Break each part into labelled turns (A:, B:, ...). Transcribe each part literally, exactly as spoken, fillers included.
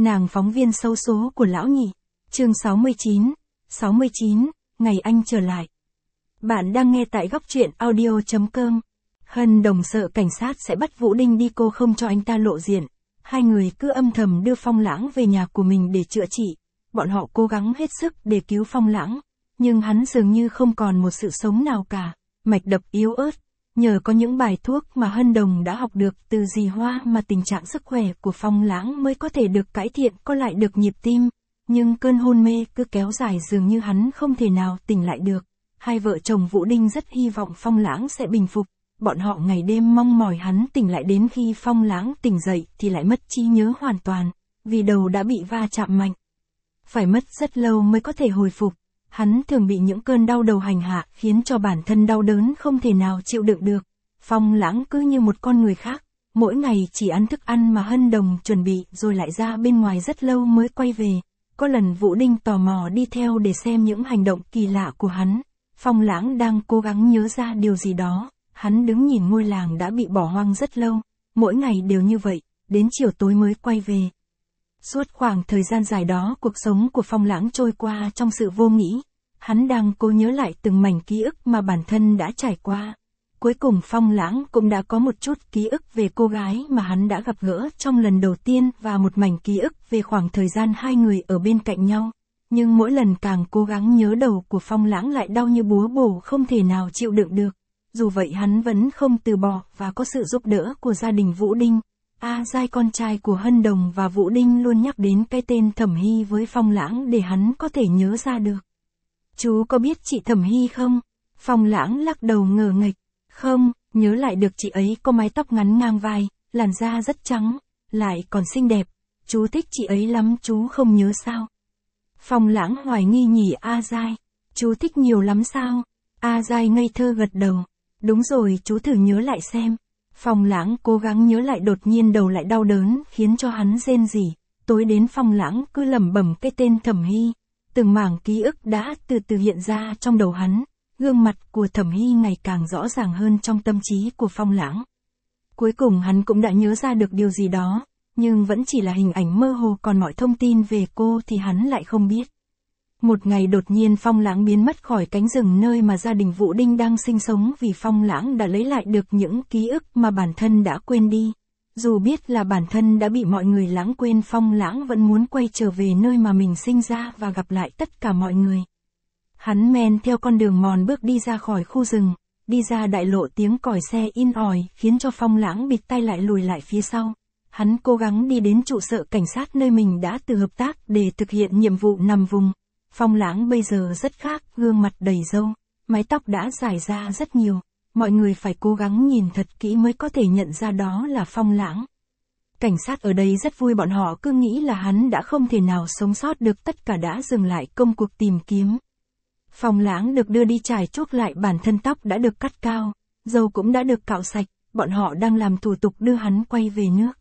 A: Nàng phóng viên xấu số của lão nhị. Chương sáu mươi chín. sáu mươi chín, ngày anh trở lại. Bạn đang nghe tại góc truyện audio chấm com. Hân Đồng sợ cảnh sát sẽ bắt Vũ Đinh đi, cô không cho anh ta lộ diện. Hai người cứ âm thầm đưa Phong Lãng về nhà của mình để chữa trị. Bọn họ cố gắng hết sức để cứu Phong Lãng, nhưng hắn dường như không còn một sự sống nào cả, mạch đập yếu ớt. Nhờ có những bài thuốc mà Hân Đồng đã học được từ dì Hoa mà tình trạng sức khỏe của Phong Lãng mới có thể được cải thiện, có lại được nhịp tim. Nhưng cơn hôn mê cứ kéo dài, dường như hắn không thể nào tỉnh lại được. Hai vợ chồng Vũ Đinh rất hy vọng Phong Lãng sẽ bình phục. Bọn họ ngày đêm mong mỏi hắn tỉnh lại, đến khi Phong Lãng tỉnh dậy thì lại mất trí nhớ hoàn toàn, vì đầu đã bị va chạm mạnh. Phải mất rất lâu mới có thể hồi phục. Hắn thường bị những cơn đau đầu hành hạ khiến cho bản thân đau đớn không thể nào chịu đựng được. Phong Lãng cứ như một con người khác, mỗi ngày chỉ ăn thức ăn mà Hân Đồng chuẩn bị rồi lại ra bên ngoài rất lâu mới quay về. Có lần Vũ Đinh tò mò đi theo để xem những hành động kỳ lạ của hắn. Phong Lãng đang cố gắng nhớ ra điều gì đó, hắn đứng nhìn ngôi làng đã bị bỏ hoang rất lâu, mỗi ngày đều như vậy, đến chiều tối mới quay về. Suốt khoảng thời gian dài đó, cuộc sống của Phong Lãng trôi qua trong sự vô nghĩ. Hắn đang cố nhớ lại từng mảnh ký ức mà bản thân đã trải qua. Cuối cùng Phong Lãng cũng đã có một chút ký ức về cô gái mà hắn đã gặp gỡ trong lần đầu tiên và một mảnh ký ức về khoảng thời gian hai người ở bên cạnh nhau. Nhưng mỗi lần càng cố gắng nhớ, đầu của Phong Lãng lại đau như búa bổ, không thể nào chịu đựng được. Dù vậy hắn vẫn không từ bỏ và có sự giúp đỡ của gia đình Vũ Đinh. A Giai, con trai của Hân Đồng và Vũ Đinh, luôn nhắc đến cái tên Thẩm Hy với Phong Lãng để hắn có thể nhớ ra được. Chú có biết chị Thẩm Hy không? Phong Lãng lắc đầu ngờ nghệch. Không, nhớ lại được chị ấy có mái tóc ngắn ngang vai, làn da rất trắng, lại còn xinh đẹp. Chú thích chị ấy lắm, chú không nhớ sao? Phong Lãng hoài nghi nhỉ. A Giai, chú thích nhiều lắm sao? A Giai ngây thơ gật đầu. Đúng rồi, chú thử nhớ lại xem. Phong Lãng cố gắng nhớ lại, đột nhiên đầu lại đau đớn khiến cho hắn rên rỉ. Tối đến Phong Lãng cứ lẩm bẩm cái tên Thẩm Hy. Từng mảng ký ức đã từ từ hiện ra trong đầu hắn. Gương mặt của Thẩm Hy ngày càng rõ ràng hơn trong tâm trí của Phong Lãng. Cuối cùng hắn cũng đã nhớ ra được điều gì đó, nhưng vẫn chỉ là hình ảnh mơ hồ, còn mọi thông tin về cô thì hắn lại không biết. Một ngày đột nhiên Phong Lãng biến mất khỏi cánh rừng nơi mà gia đình Vũ Đinh đang sinh sống, vì Phong Lãng đã lấy lại được những ký ức mà bản thân đã quên đi. Dù biết là bản thân đã bị mọi người lãng quên, Phong Lãng vẫn muốn quay trở về nơi mà mình sinh ra và gặp lại tất cả mọi người. Hắn men theo con đường mòn bước đi ra khỏi khu rừng, đi ra đại lộ, tiếng còi xe in ỏi khiến cho Phong Lãng bịt tai lại, lùi lại phía sau. Hắn cố gắng đi đến trụ sở cảnh sát nơi mình đã từ hợp tác để thực hiện nhiệm vụ nằm vùng. Phong Lãng bây giờ rất khác, gương mặt đầy râu, mái tóc đã dài ra rất nhiều. Mọi người phải cố gắng nhìn thật kỹ mới có thể nhận ra đó là Phong Lãng. Cảnh sát ở đây rất vui, bọn họ cứ nghĩ là hắn đã không thể nào sống sót được, tất cả đã dừng lại công cuộc tìm kiếm. Phong Lãng được đưa đi trải chuốt lại, bản thân tóc đã được cắt cao, râu cũng đã được cạo sạch, bọn họ đang làm thủ tục đưa hắn quay về nước.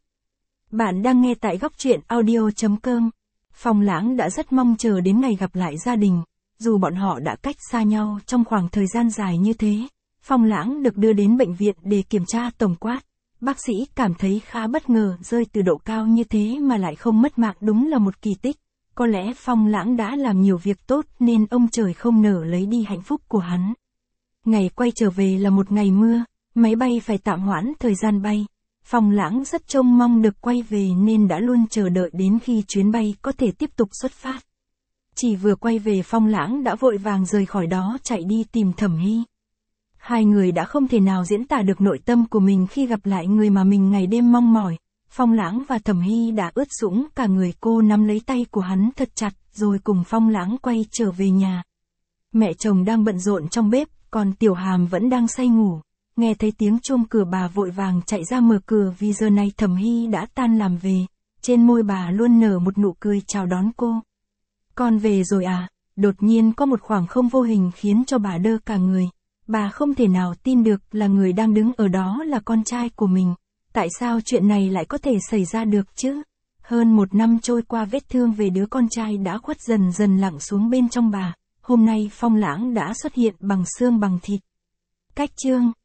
A: Bạn đang nghe tại góc truyện audio chấm com. Phong Lãng đã rất mong chờ đến ngày gặp lại gia đình, dù bọn họ đã cách xa nhau trong khoảng thời gian dài như thế. Phong Lãng được đưa đến bệnh viện để kiểm tra tổng quát. Bác sĩ cảm thấy khá bất ngờ, rơi từ độ cao như thế mà lại không mất mạng, đúng là một kỳ tích. Có lẽ Phong Lãng đã làm nhiều việc tốt nên ông trời không nỡ lấy đi hạnh phúc của hắn. Ngày quay trở về là một ngày mưa, máy bay phải tạm hoãn thời gian bay. Phong Lãng rất trông mong được quay về nên đã luôn chờ đợi đến khi chuyến bay có thể tiếp tục xuất phát. Chỉ vừa quay về, Phong Lãng đã vội vàng rời khỏi đó, chạy đi tìm Thẩm Hy. Hai người đã không thể nào diễn tả được nội tâm của mình khi gặp lại người mà mình ngày đêm mong mỏi. Phong Lãng và Thẩm Hy đã ướt sũng cả người, cô nắm lấy tay của hắn thật chặt, rồi cùng Phong Lãng quay trở về nhà. Mẹ chồng đang bận rộn trong bếp, còn Tiểu Hàm vẫn đang say ngủ. Nghe thấy tiếng chuông cửa, bà vội vàng chạy ra mở cửa, vì giờ này Thẩm Hy đã tan làm về. Trên môi bà luôn nở một nụ cười chào đón cô. Con về rồi à? Đột nhiên có một khoảng không vô hình khiến cho bà đơ cả người. Bà không thể nào tin được là người đang đứng ở đó là con trai của mình. Tại sao chuyện này lại có thể xảy ra được chứ? Hơn một năm trôi qua, vết thương về đứa con trai đã khuất dần dần lặng xuống bên trong bà. Hôm nay Phong Lãng đã xuất hiện bằng xương bằng thịt. Cách chương